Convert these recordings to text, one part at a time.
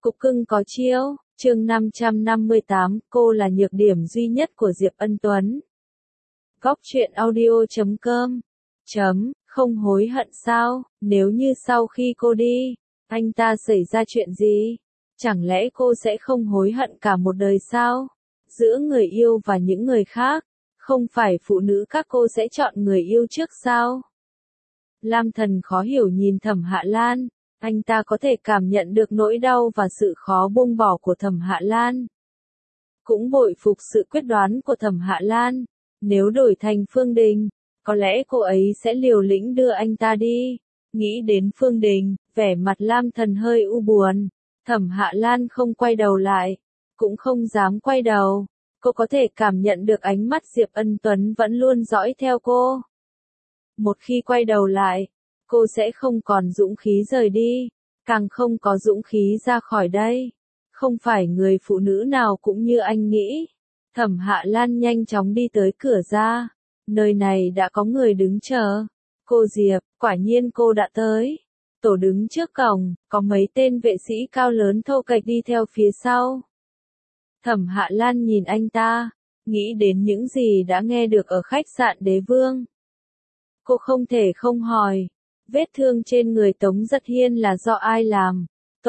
Cục cưng có chiêu, chương 558, cô là nhược điểm duy nhất của Diệp Ân Tuấn. Góc truyện audio.com không hối hận sao, nếu như sau khi cô đi, anh ta xảy ra chuyện gì? Chẳng lẽ cô sẽ không hối hận cả một đời sao? Giữa người yêu và những người khác, không phải phụ nữ các cô sẽ chọn người yêu trước sao? Lam Thần khó hiểu nhìn Thẩm Hạ Lan, anh ta có thể cảm nhận được nỗi đau và sự khó buông bỏ của Thẩm Hạ Lan. Cũng bội phục sự quyết đoán của Thẩm Hạ Lan, nếu đổi thành Phương Đình, có lẽ cô ấy sẽ liều lĩnh đưa anh ta đi. Nghĩ đến Phương Đình, vẻ mặt Lam Thần hơi u buồn. Thẩm Hạ Lan không quay đầu lại, cũng không dám quay đầu. Cô có thể cảm nhận được ánh mắt Diệp Ân Tuấn vẫn luôn dõi theo cô. Một khi quay đầu lại, cô sẽ không còn dũng khí rời đi, càng không có dũng khí ra khỏi đây. Không phải người phụ nữ nào cũng như anh nghĩ. Thẩm Hạ Lan nhanh chóng đi tới cửa ra. Nơi này đã có người đứng chờ. Cô Diệp, quả nhiên cô đã tới. Tổ đứng trước cổng, có mấy tên vệ sĩ cao lớn thô kệch đi theo phía sau. Thẩm Hạ Lan nhìn anh ta, nghĩ đến những gì đã nghe được ở khách sạn Đế Vương. Cô không thể không hỏi, vết thương trên người Tống Giật Hiên là do ai làm?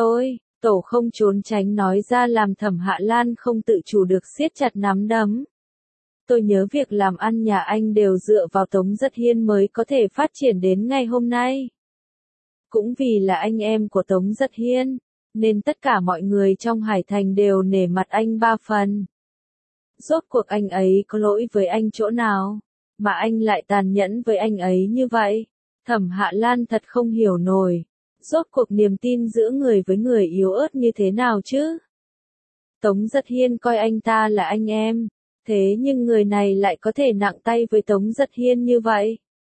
Tổ không trốn tránh nói ra làm Thẩm Hạ Lan không tự chủ được siết chặt nắm đấm. Tôi nhớ việc làm ăn nhà anh đều dựa vào Tống Giật Hiên mới có thể phát triển đến ngày hôm nay. Cũng vì là anh em của Tống Giật Hiên, nên tất cả mọi người trong Hải Thành đều nể mặt anh 3 phần. Rốt cuộc anh ấy có lỗi với anh chỗ nào, mà anh lại tàn nhẫn với anh ấy như vậy? Thẩm Hạ Lan thật không hiểu nổi. Rốt cuộc niềm tin giữa người với người yếu ớt như thế nào chứ? Tống Giật Hiên coi anh ta là anh em, thế nhưng người này lại có thể nặng tay với Tống Giật Hiên như vậy.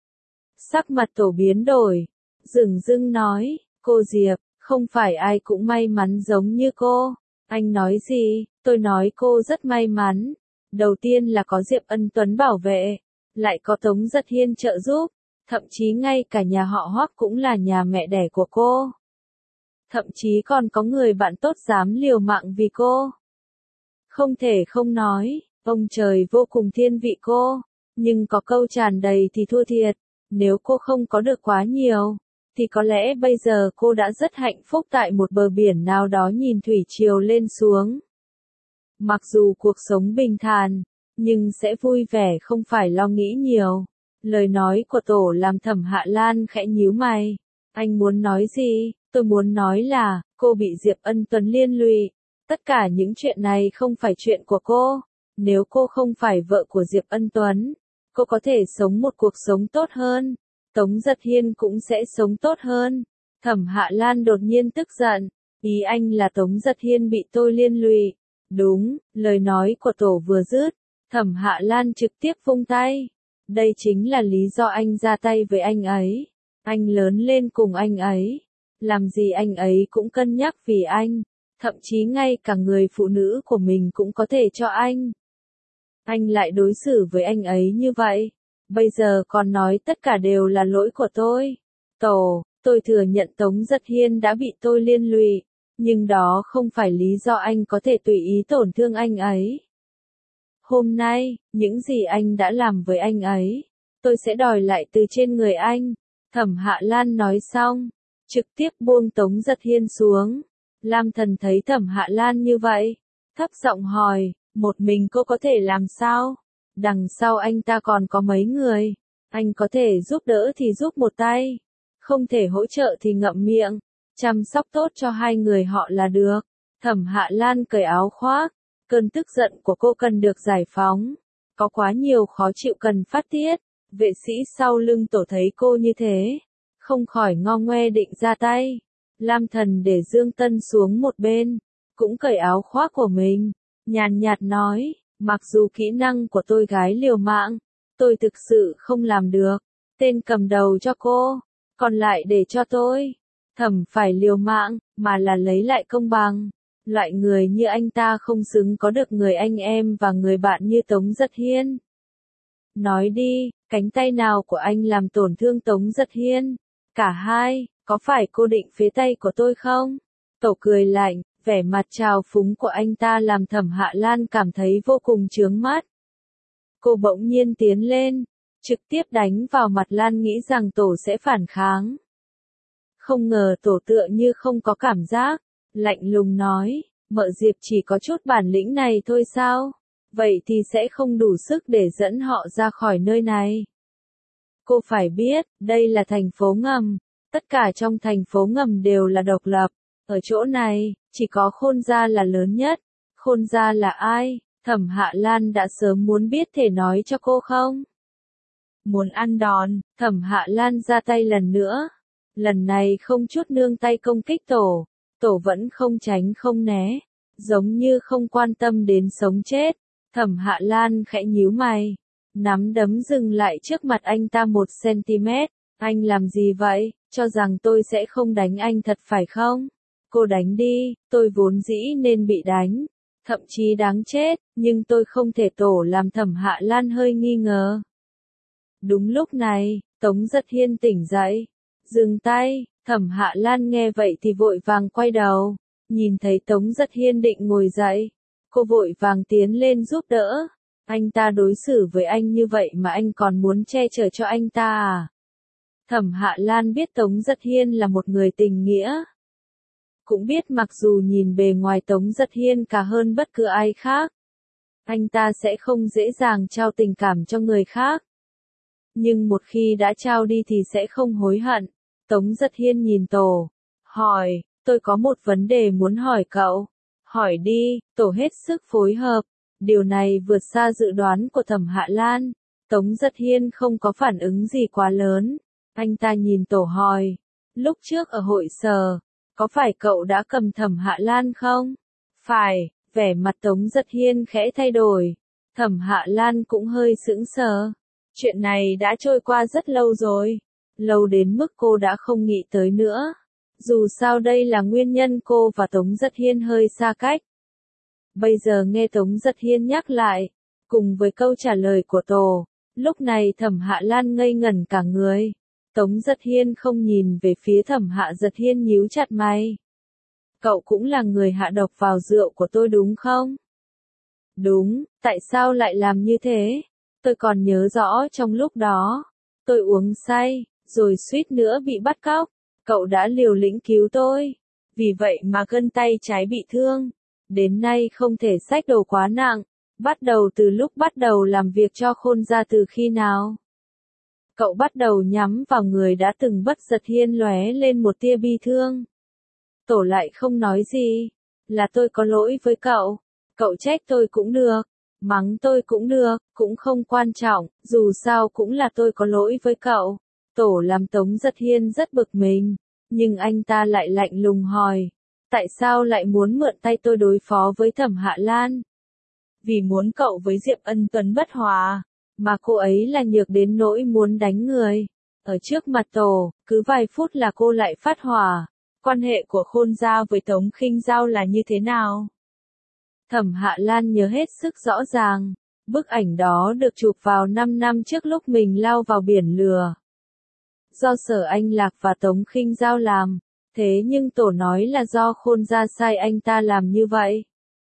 Sắc mặt tổ biến đổi, dửng dưng nói, cô Diệp, không phải ai cũng may mắn giống như cô. Anh nói gì? Tôi nói cô rất may mắn. Đầu tiên là có Diệp Ân Tuấn bảo vệ, lại có Tống Giật Hiên trợ giúp. Thậm chí ngay cả nhà họ Hoắc cũng là nhà mẹ đẻ của cô. Thậm chí còn có người bạn tốt dám liều mạng vì cô. Không thể không nói, ông trời vô cùng thiên vị cô. Nhưng có câu tràn đầy thì thua thiệt. Nếu cô không có được quá nhiều, thì có lẽ bây giờ cô đã rất hạnh phúc tại một bờ biển nào đó nhìn thủy triều lên xuống. Mặc dù cuộc sống bình thản, nhưng sẽ vui vẻ không phải lo nghĩ nhiều. Lời nói của tổ làm Thẩm Hạ Lan khẽ nhíu mày. Anh muốn nói gì? Tôi muốn nói là, cô bị Diệp Ân Tuấn liên lụy. Tất cả những chuyện này không phải chuyện của cô. Nếu cô không phải vợ của Diệp Ân Tuấn, cô có thể sống một cuộc sống tốt hơn. Tống Giật Hiên cũng sẽ sống tốt hơn. Thẩm Hạ Lan đột nhiên tức giận. Ý anh là Tống Giật Hiên bị tôi liên lụy. Đúng, lời nói của tổ vừa dứt. Thẩm Hạ Lan trực tiếp vung tay. Đây chính là lý do anh ra tay với anh ấy. Anh lớn lên cùng anh ấy. Làm gì anh ấy cũng cân nhắc vì anh. Thậm chí ngay cả người phụ nữ của mình cũng có thể cho anh. Anh lại đối xử với anh ấy như vậy. Bây giờ còn nói tất cả đều là lỗi của tôi. Tôi thừa nhận Tống Giật Hiên đã bị tôi liên lụy. Nhưng đó không phải lý do anh có thể tùy ý tổn thương anh ấy. Hôm nay, những gì anh đã làm với anh ấy, tôi sẽ đòi lại từ trên người anh. Thẩm Hạ Lan nói xong, trực tiếp buông Tống Giật Hiên xuống. Lam Thần thấy Thẩm Hạ Lan như vậy, thấp giọng hỏi, một mình cô có thể làm sao? Đằng sau anh ta còn có mấy người, anh có thể giúp đỡ thì giúp một tay, không thể hỗ trợ thì ngậm miệng, chăm sóc tốt cho hai người họ là được. Thẩm Hạ Lan cởi áo khoác. Cơn tức giận của cô cần được giải phóng. Có quá nhiều khó chịu cần phát tiết. Vệ sĩ sau lưng tổ thấy cô như thế, không khỏi ngo ngoe định ra tay. Lam Thần để Dương Tân xuống một bên, cũng cởi áo khoác của mình, nhàn nhạt nói, mặc dù kỹ năng của tôi gái liều mạng, tôi thực sự không làm được. Tên cầm đầu cho cô, còn lại để cho tôi. Thẩm phải liều mạng, mà là lấy lại công bằng. Loại người như anh ta không xứng có được người anh em và người bạn như Tống Giật Hiên. Nói đi, cánh tay nào của anh làm tổn thương Tống Giật Hiên? Cả hai, có phải cô định phế tay của tôi không? Tổ cười lạnh, Vẻ mặt trào phúng của anh ta làm Thẩm Hạ Lan cảm thấy vô cùng chướng mắt. Cô bỗng nhiên tiến lên, trực tiếp đánh vào mặt Lan nghĩ rằng Tổ sẽ phản kháng. Không ngờ Tổ tựa như không có cảm giác, lạnh lùng nói, mợ Diệp chỉ có chút bản lĩnh này thôi sao? Vậy thì sẽ không đủ sức để dẫn họ ra khỏi nơi này. Cô phải biết, đây là thành phố ngầm, tất cả trong thành phố ngầm đều là độc lập. Ở chỗ này, chỉ có Khôn gia là lớn nhất. Khôn gia là ai? Thẩm Hạ Lan đã sớm muốn biết, thể nói cho cô không? Muốn ăn đòn, Thẩm Hạ Lan ra tay lần nữa. Lần này không chút nương tay công kích Tổ. Tổ vẫn không tránh không né, giống như không quan tâm đến sống chết. Thẩm Hạ Lan khẽ nhíu mày, nắm đấm dừng lại trước mặt anh ta 1 cm. Anh làm gì vậy? Cho rằng tôi sẽ không đánh anh thật phải không? Cô đánh đi, tôi vốn dĩ nên bị đánh, thậm chí đáng chết, nhưng tôi không thể. Tổ làm Thẩm Hạ Lan hơi nghi ngờ. Đúng lúc này, Tống Giật Hiên tỉnh dậy. Dừng tay, Thẩm Hạ Lan nghe vậy thì vội vàng quay đầu, nhìn thấy Tống Giật Hiên định ngồi dậy. Cô vội vàng tiến lên giúp đỡ. Anh ta đối xử với anh như vậy mà anh còn muốn che chở cho anh ta à? Thẩm Hạ Lan biết Tống Giật Hiên là một người tình nghĩa. Cũng biết mặc dù nhìn bề ngoài Tống Giật Hiên cả hơn bất cứ ai khác, anh ta sẽ không dễ dàng trao tình cảm cho người khác. Nhưng một khi đã trao đi thì sẽ không hối hận. Tống Giật Hiên nhìn Tổ, hỏi, tôi có một vấn đề muốn hỏi cậu. Hỏi đi. Tổ hết sức phối hợp. Điều này vượt xa dự đoán của Thẩm Hạ Lan. Tống Giật Hiên không có phản ứng gì quá lớn. Anh ta nhìn Tổ hỏi, lúc trước ở hội sở, có phải cậu đã cầm Thẩm Hạ Lan không? Phải. Vẻ mặt Tống Giật Hiên khẽ thay đổi. Thẩm Hạ Lan cũng hơi sững sờ. Chuyện này đã trôi qua rất lâu rồi. Lâu đến mức cô đã không nghĩ tới nữa. Dù sao đây là nguyên nhân cô và Tống Giật Hiên hơi xa cách. Bây giờ nghe Tống Giật Hiên nhắc lại, cùng với câu trả lời của Tổ, lúc này Thẩm Hạ Lan ngây ngẩn cả người. Tống Giật Hiên không nhìn về phía Thẩm Hạ Giật Hiên, nhíu chặt mày. Cậu cũng là người hạ độc vào rượu của tôi đúng không? Đúng. Tại sao lại làm như thế? Tôi còn nhớ rõ trong lúc đó, tôi uống say, rồi suýt nữa bị bắt cóc. Cậu đã liều lĩnh cứu tôi. Vì vậy mà gân tay trái bị thương. Đến nay không thể xách đồ quá nặng. Bắt đầu từ lúc bắt đầu làm việc cho Khôn gia. Từ khi nào? Cậu bắt đầu nhắm vào người đã từng bất Giật Hiên lóe lên một tia bi thương. Tổ lại không nói gì. Là tôi có lỗi với cậu. Cậu trách tôi cũng được. Mắng tôi cũng được, cũng không quan trọng, dù sao cũng là tôi có lỗi với cậu. Tổ làm Tống Giật Hiên rất bực mình, nhưng anh ta lại lạnh lùng hỏi, tại sao lại muốn mượn tay tôi đối phó với Thẩm Hạ Lan? Vì muốn cậu với Diệp Ân Tuấn bất hòa, mà cô ấy là nhược đến nỗi muốn đánh người. Ở trước mặt Tổ, cứ vài phút là cô lại phát hỏa. Quan hệ của Khôn gia với Tống Khinh Giao là như thế nào? Thẩm Hạ Lan nhớ hết sức rõ ràng. Bức ảnh đó được chụp vào 5 năm trước lúc mình lao vào biển lửa. Do Sở Anh Lạc và Tống Khinh Giao làm. Thế nhưng Tổ nói là do Khôn gia sai anh ta làm như vậy.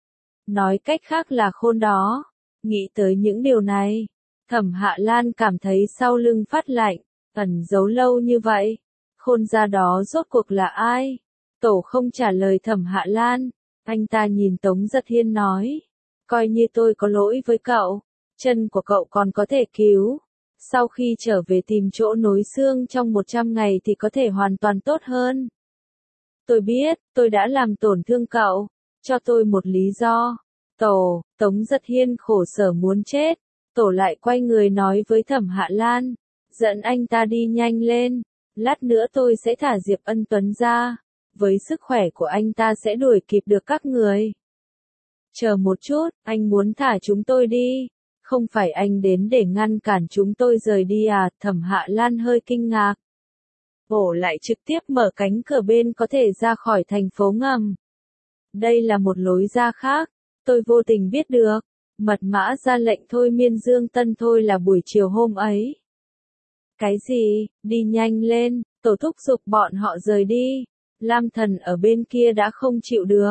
Nói cách khác là Khôn đó. Nghĩ tới những điều này, Thẩm Hạ Lan cảm thấy sau lưng phát lạnh. Ẩn giấu lâu như vậy, Khôn gia đó rốt cuộc là ai? Tổ không trả lời Thẩm Hạ Lan. Anh ta nhìn Tống Giật Hiên nói, coi như tôi có lỗi với cậu, chân của cậu còn có thể cứu. Sau khi trở về tìm chỗ nối xương trong 100 ngày thì có thể hoàn toàn tốt hơn. Tôi biết, tôi đã làm tổn thương cậu, cho tôi một lý do. Tổ. Tống Giật Hiên khổ sở muốn chết. Tổ lại quay người nói với Thẩm Hạ Lan, dẫn anh ta đi nhanh lên, lát nữa tôi sẽ thả Diệp Ân Tuấn ra. Với sức khỏe của anh ta sẽ đuổi kịp được các người. Chờ một chút, anh muốn thả chúng tôi đi. Không phải anh đến để ngăn cản chúng tôi rời đi à? Thẩm Hạ Lan hơi kinh ngạc. Ổ lại trực tiếp mở cánh cửa bên có thể ra khỏi thành phố ngầm. Đây là một lối ra khác. Tôi vô tình biết được. Mật mã ra lệnh thôi miên Dương Tân thôi là buổi chiều hôm ấy. Cái gì? Đi nhanh lên. Tổ thúc giục bọn họ rời đi. Lam Thần ở bên kia đã không chịu được.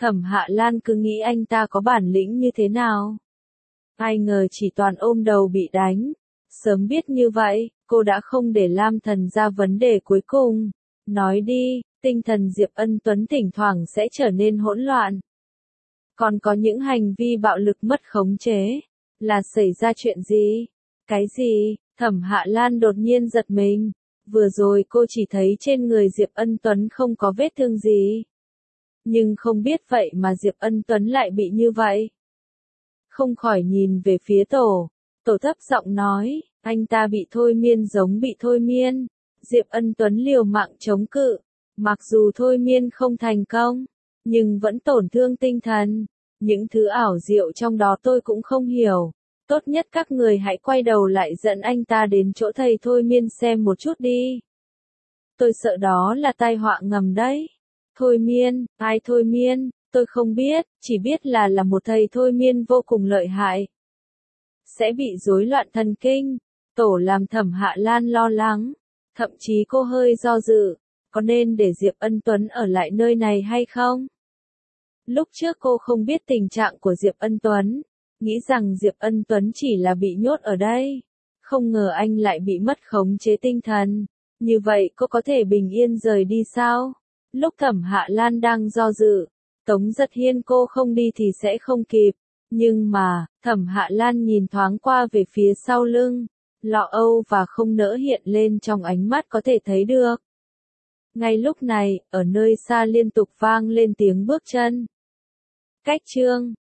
Thẩm Hạ Lan cứ nghĩ anh ta có bản lĩnh như thế nào. Ai ngờ chỉ toàn ôm đầu bị đánh. Sớm biết như vậy, cô đã không để Lam Thần ra vấn đề cuối cùng. Nói đi, tinh thần Diệp Ân Tuấn thỉnh thoảng sẽ trở nên hỗn loạn. Còn có những hành vi bạo lực mất khống chế. Là xảy ra chuyện gì? Cái gì? Thẩm Hạ Lan đột nhiên giật mình. Vừa rồi cô chỉ thấy trên người Diệp Ân Tuấn không có vết thương gì. Nhưng không biết vậy mà Diệp Ân Tuấn lại bị như vậy. Không khỏi nhìn về phía Tổ. Tổ thấp giọng nói, anh ta bị thôi miên giống bị thôi miên. Diệp Ân Tuấn liều mạng chống cự. Mặc dù thôi miên không thành công, nhưng vẫn tổn thương tinh thần. Những thứ ảo diệu trong đó tôi cũng không hiểu. Tốt nhất các người hãy quay đầu lại dẫn anh ta đến chỗ thầy thôi miên xem một chút đi. Tôi sợ đó là tai họa ngầm đấy. Thôi miên, ai thôi miên, tôi không biết, chỉ biết là một thầy thôi miên vô cùng lợi hại. Sẽ bị rối loạn thần kinh. Tổ làm Thẩm Hạ Lan lo lắng. Thậm chí cô hơi do dự, có nên để Diệp Ân Tuấn ở lại nơi này hay không? Lúc trước cô không biết tình trạng của Diệp Ân Tuấn, nghĩ rằng Diệp Ân Tuấn chỉ là bị nhốt ở đây. Không ngờ anh lại bị mất khống chế tinh thần. Như vậy cô có thể bình yên rời đi sao? Lúc Thẩm Hạ Lan đang do dự, Tống Giật Hiên cô không đi thì sẽ không kịp. Nhưng mà, Thẩm Hạ Lan nhìn thoáng qua về phía sau lưng. Lo âu và không nỡ hiện lên trong ánh mắt có thể thấy được. Ngay lúc này, ở nơi xa liên tục vang lên tiếng bước chân. Cách chương